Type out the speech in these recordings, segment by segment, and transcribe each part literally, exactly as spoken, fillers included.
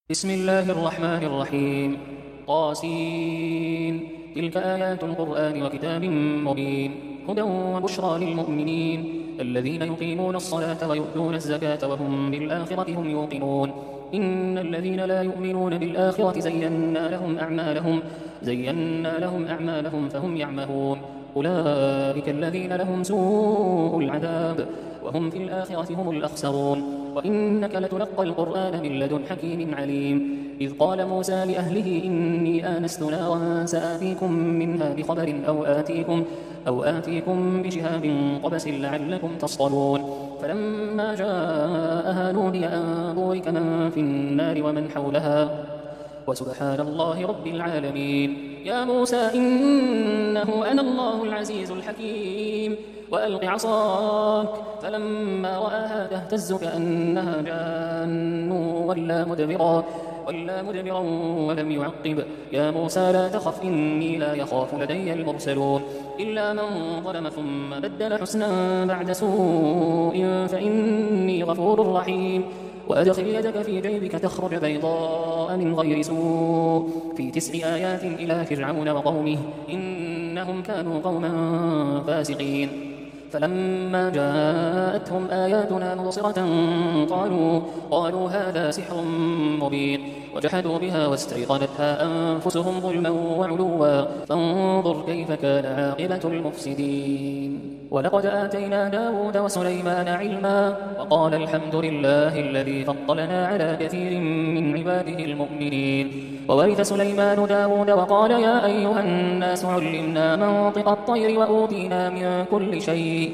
بسم الله الرحمن الرحيم. قاسين. تلك آيات القرآن وكتاب مبين هدى وبشرى للمؤمنين الذين يقيمون الصلاة ويؤتون الزكاة وهم بالآخرة هم يوقنون. إن الذين لا يؤمنون بالآخرة زينا لهم أعمالهم زينا لهم أعمالهم فهم يعمهون. أولئك الذين لهم سوء العذاب وهم في الآخرة هم الأخسرون. وإنك لتلقى القرآن من لدن حكيم عليم. إذ قال موسى لأهله إني آنست نارا سآتيكم منها بخبر أو آتيكم, أو آتيكم بشهاب قبس لعلكم تصطلون. فلما جاءها نودي أن بورك من في النار ومن حولها وسبحان الله رب العالمين. يا موسى إنه أنا الله العزيز الحكيم. وألق عصاك فلما رآها تهتز كأنها جان ولا مدبرا ولا مدبرا ولم يعقب. يا موسى لا تخف إني لا يخاف لدي المرسلون. إلا من ظلم ثم بدل حسنا بعد سوء فإني غفور رحيم. وأدخل يدك في جيبك تخرج بيضاء من غير سوء في تسع آيات إلى فرعون وقومه إنهم كانوا قوما فاسقين. فلما جاءتهم آياتنا مبصرة قالوا, قالوا هذا سحر مبين. وجحدوا بها واستيقنتها أنفسهم ظلما وعلوا فانظر كيف كان عاقبة المفسدين. ولقد آتينا داود وسليمان علما وقال الحمد لله الذي فضلنا على كثير من عباده المؤمنين. وورث سليمان داود وقال يا أيها الناس علمنا منطق الطير وأوتينا من كل شيء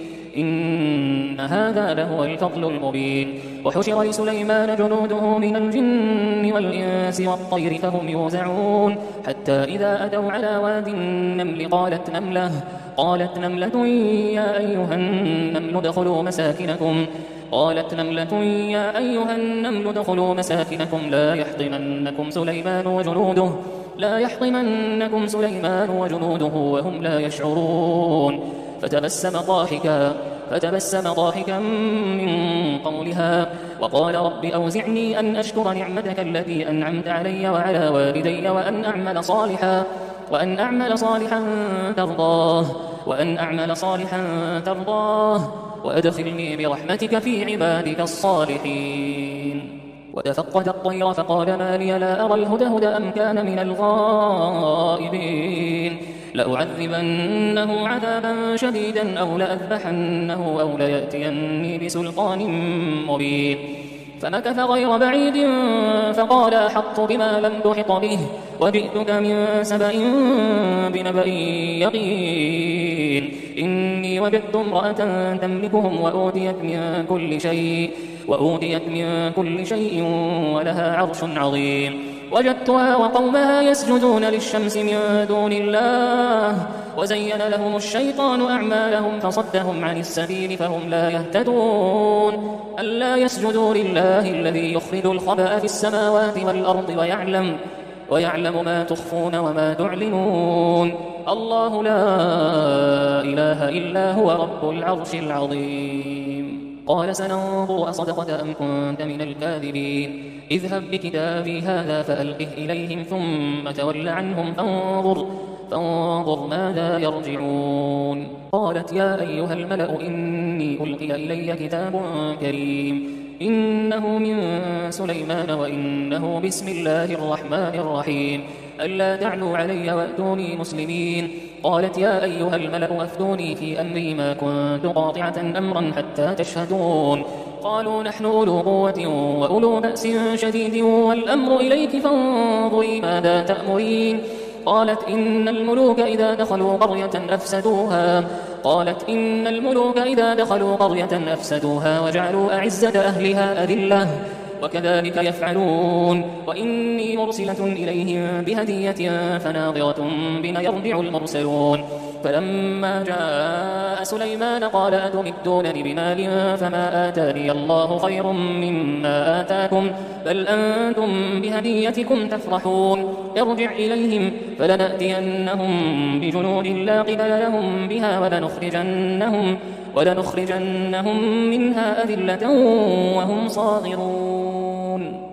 إن هذا لهو الفضل المبين. وحشر لسليمان جنوده من الجن والإنس والطير فهم يوزعون حتى إذا أتوا على واد النمل قالت نملة, قالت نملة يا أيها النمل ادخلوا مساكنكم قالت نملة يا أيها النمل ادخلوا مساكنكم لا يحطمنكم سليمان وجنوده لا يحطمنكم سليمان وجنوده وهم لا يشعرون. فتبسم ضاحكا فتبسم ضاحكا من قولها وقال رب أوزعني أن أشكر نعمتك التي أنعمت علي وعلى والدي وأن أعمل صالحا وأن أعمل صالحا ترضاه وأن أعمل صالحا ترضاه وأدخلني برحمتك في عبادك الصالحين. وتفقد الطير فقال ما لي لا أرى الهدهد أم كان من الغائبين. لأعذبنه عذابا شديدا أو لأذبحنه أو ليأتيني بسلطان مبين. فمكث غير بعيد فقال أحطت بما لم تحط به وجئتك من سبأ بنبأ يقين. إني وجدت امرأة تملكهم وأوتيت من كل شيء وأوتيت من كل شيء ولها عرش عظيم. وجدتها وقومها يسجدون للشمس من دون الله وزين لهم الشيطان أعمالهم فصدهم عن السبيل فهم لا يهتدون. ألا يسجدوا لله الذي يخرج الخبأ في السماوات والأرض ويعلم, ويعلم ما تخفون وما تعلنون. الله لا إله إلا هو رب العرش العظيم. قال سننظر أصدقت أم كنت من الكاذبين. اذهب بكتابي هذا فألقه إليهم ثم تول عنهم فانظر, فانظر ماذا يرجعون. قالت يا أيها الملأ إني ألقي إلي كتاب كريم إنه من سليمان وإنه بسم الله الرحمن الرحيم. ألا تعلوا علي وأتوني مسلمين. قالت يا أيها الملأ أفتوني في أمري ما كنت قاطعة أمرا حتى تشهدون. قالوا نحن أولو قوة وأولو بأس شديد والأمر إليك فانظري ماذا تأمرين. قالت إن الملوك إذا دخلوا قرية أفسدوها قالت إن الملوك إذا دخلوا قرية أفسدوها وجعلوا أعزة أهلها أذلة وكذلك يفعلون. وإني مرسلة إليهم بهدية فناظرة بما يرجع المرسلون. فلما جاء سليمان قال أتمدونني بمال فما آتاني الله خير مما آتاكم بل أنتم بهديتكم تفرحون. ارجع إليهم فلنأتينهم بجنود لا قبل لهم بها ولنخرجنهم, ولنخرجنهم منها أذلة وهم صاغرون.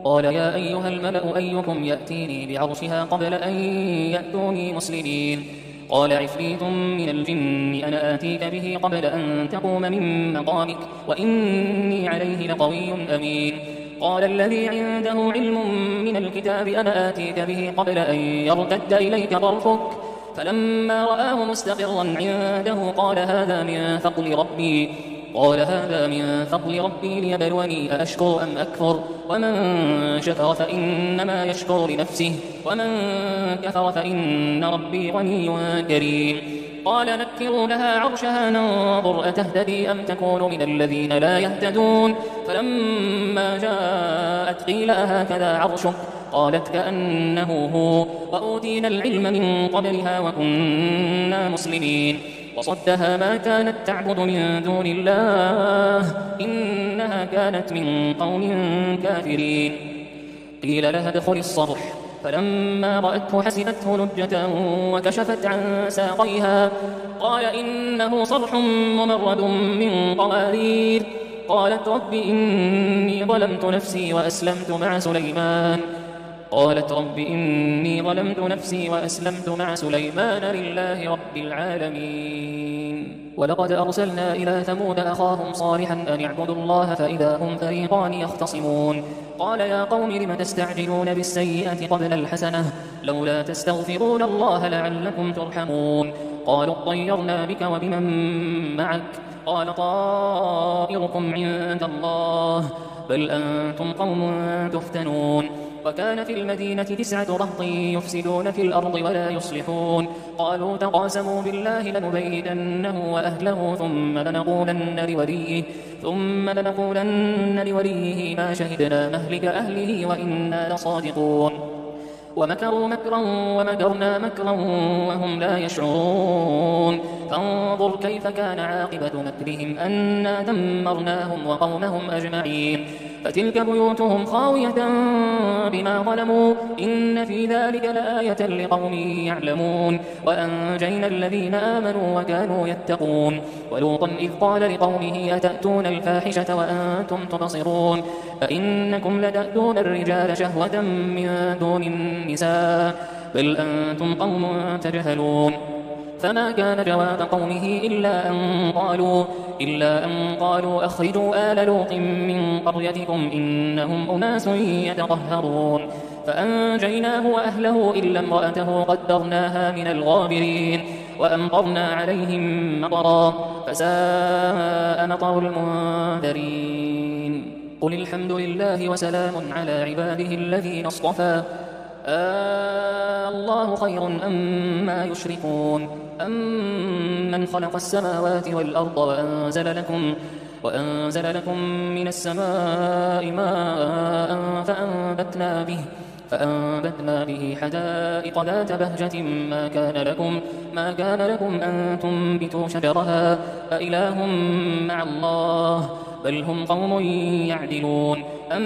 قال يا أيها الملأ أيكم يأتيني بعرشها قبل أن يأتوني مسلمين قال عفريت من الجن أنا آتيك به قبل أن تقوم من مقامك وإني عليه لقوي أمين قال الذي عنده علم من الكتاب أنا آتيك به قبل أن يرتد إليك طرفك فلما رآه مستقرا عنده قال هذا من فضل ربي قال هذا من فضل ربي ليبلوني أأشكر أم أكفر ومن شكر فإنما يشكر لنفسه ومن كفر فإن ربي غني كريم قال نكروا لها عرشها ننظر أتهتدي أم تكون من الذين لا يهتدون فلما جاءت قيل أهكذا عرشك قالت كأنه هو وأوتينا العلم من قبلها وكنا مسلمين وصدها ما كانت تعبد من دون الله إنها كانت من قوم كافرين قيل لها ادخل الصرح فلما رأته حسبته لجة وكشفت عن ساقيها قال إنه صرح ممرد من قوارير قالت رب إني ظلمت نفسي وأسلمت مع سليمان قالت رب إني ظلمت نفسي وأسلمت مع سليمان لله رب العالمين ولقد أرسلنا إلى ثمود أخاهم صالحا أن اعبدوا الله فإذا هم فريقان يختصمون قال يا قوم لم تستعجلون بالسيئة قبل الحسنة لولا تستغفرون الله لعلكم ترحمون قالوا اطيرنا بك وبمن معك قال طائركم عند الله بل أنتم قوم تفتنون وكان في المدينة تسعة رهط يفسدون في الأرض ولا يصلحون قالوا تقاسموا بالله لنبيتنه وأهله ثم لنقولن لوليه ثم لنقولن لوليه ما شهدنا مهلك أهله وإنا لصادقون ومكروا مكرا ومكرنا مكرا وهم لا يشعرون فانظر كيف كان عاقبة مكرهم أنا دمرناهم وقومهم أجمعين فتلك بيوتهم خاوية بما ظلموا إن في ذلك لآية لقوم يعلمون وأنجينا الذين آمنوا وكانوا يتقون ولوطا إذ قال لقومه أتأتون الفاحشة وأنتم تبصرون أئنكم لتأتون الرجال شهوة من دون النساء بل أنتم قوم تجهلون فما كان جواب قومه إلا أن قالوا إلا أن قالوا أخرجوا آل لوط من قريتكم إنهم أناس يتطهرون فأنجيناه وأهله إلا امرأته قدرناها من الغابرين وأمطرنا عليهم مطرا فساء مطر المنذرين قل الحمد لله وسلام على عباده الذين اصطفى آه الله خير أما يشركون أمن خلق السماوات والأرض وأنزل لكم وأنزل لكم من السماء ماء فأنبتنا به فأنبتنا به حدائق ذات بهجة ما كان لكم ما كان لكم أن تنبتوا شجرها أإله مع الله بل هم قوم يعدلون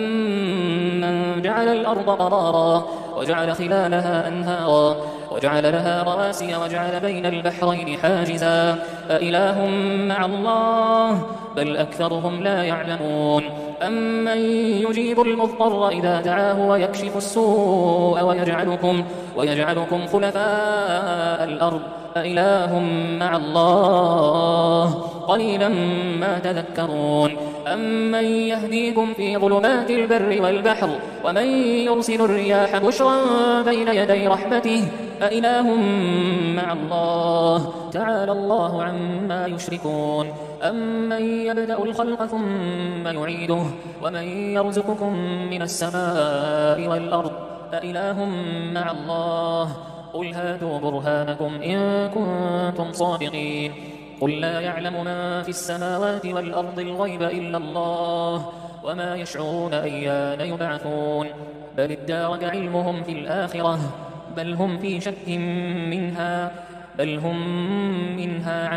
أمن جعل الأرض قرارا وجعل خلالها أنهارا وجعل لها رواسي وجعل بين البحرين حاجزا أإله مع الله بل أكثرهم لا يعلمون أمن يجيب المضطر إذا دعاه ويكشف السوء ويجعلكم, ويجعلكم خلفاء الأرض أإله مع الله قليلا ما تذكرون أمن يهديكم في ظلمات البر والبحر ومن يرسل الرياح بشرا بين يدي رحمته أإله مع الله تعالى الله عما يشركون أمن يبدأ الخلق ثم يعيده ومن يرزقكم من السماء والأرض أإله مع الله قل هاتوا برهانكم إن كنتم صادقين قل لا يعلم من في السماوات والأرض الغيب إلا الله وما يشعرون أيان يبعثون بل ادارك علمهم في الآخرة بل هم في شك منها بل هم منها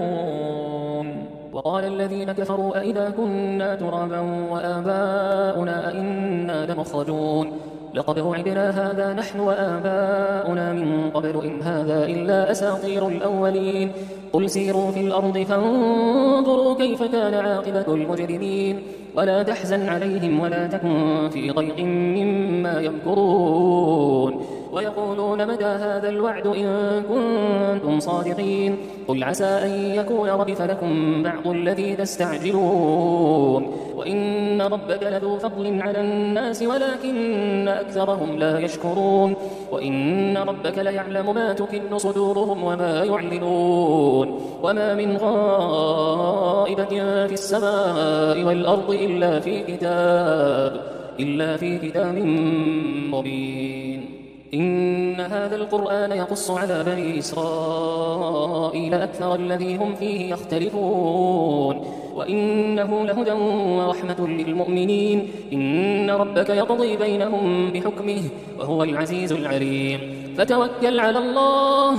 عمون وقال الذين كفروا أئذا كنا ترابا وآباؤنا أئنا لمخرجون لقد وعدنا هذا نحن وآباؤنا من قبل إن هذا إلا أساطير الأولين قل سيروا في الأرض فانظروا كيف كان عاقبة المجرمين ولا تحزن عليهم ولا تكن في ضيق مما يمكرون ويقولون متى هذا الوعد إن كنتم صادقين قل عسى أن يكون ردف لكم بعض الذي تستعجلون وإن ربك لذو فضل على الناس ولكن أكثرهم لا يشكرون وإن ربك ليعلم ما تكن صدورهم وما يعلنون وما من غائبة في السماء والأرض إلا في كتاب إلا في كتاب مبين إن هذا القرآن يقص على بني إسرائيل أكثر الذي هم فيه يختلفون وإنه لهدى ورحمة للمؤمنين إن ربك يقضي بينهم بحكمه وهو العزيز العليم فتوكل على الله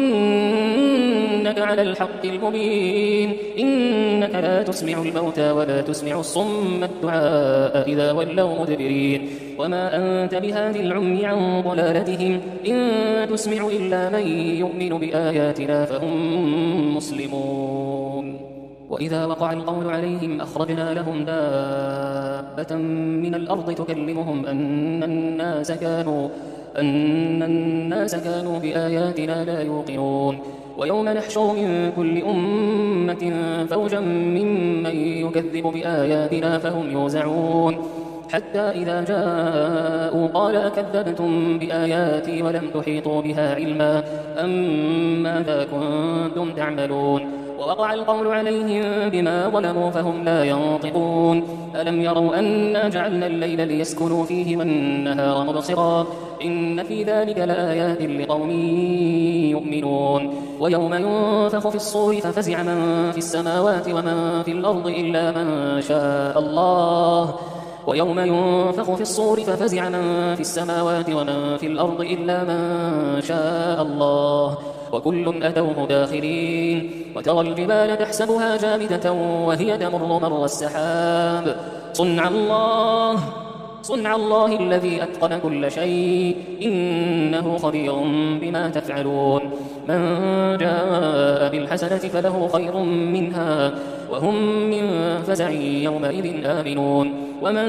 إنك على الحق المبين إنك لا تسمع الموتى ولا تسمع الصم الدعاء إذا ولوا مدبرين وما أنت بهاد العمي عن ضلالتهم إن تسمع إلا من يؤمن بآياتنا فهم مسلمون وإذا وقع القول عليهم أخرجنا لهم دابة من الأرض تكلمهم أن الناس كانوا أن الناس كانوا بآياتنا لا يوقنون ويوم نحشر من كل أمة فوجا ممن يكذب بآياتنا فهم يوزعون حتى إذا جاءوا قال أكذبتم بآياتي ولم تحيطوا بها علما أم ماذا كنتم تعملون ووقع القول عليهم بما ظلموا فهم لا ينطقون ألم يروا أنا جعلنا الليل ليسكنوا فيه والنهار مبصرا إن في ذلك لآيات لقوم يؤمنون ويوم ينفخ في الصور ففزع من في السماوات ومن في الأرض إلا من شاء الله ويوم ينفخ في الصور ففزع من في السماوات ومن في الأرض إلا من شاء الله وكل أتوه داخرين وترى الجبال تحسبها جامدة وهي تمر مر السحاب صنع الله صنع الله الذي أتقن كل شيء إنه خبير بما تفعلون من جاء بالحسنة فله خير منها وهم من فزع يومئذ آمنون ومن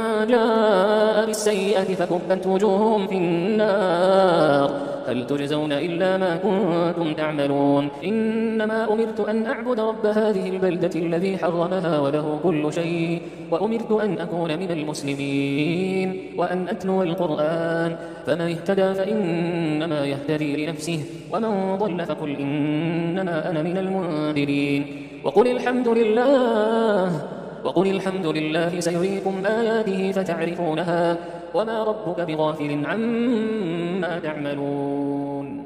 جاء بالسيئة فكبت وجوههم في النار هل تجزون إلا ما كنتم تعملون إنما أمرت أن أعبد رب هذه البلدة الذي حرمها وله كل شيء وأمرت أن أكون من المسلمين وأن أتلو القرآن فمن اهتدى فإنما يهتدي لنفسه ومن ضل فقل إنما أنا من المنذرين وقل الحمد لله وقل الحمد لله سيريكم آياته فتعرفونها وما ربك بغافل عما تعملون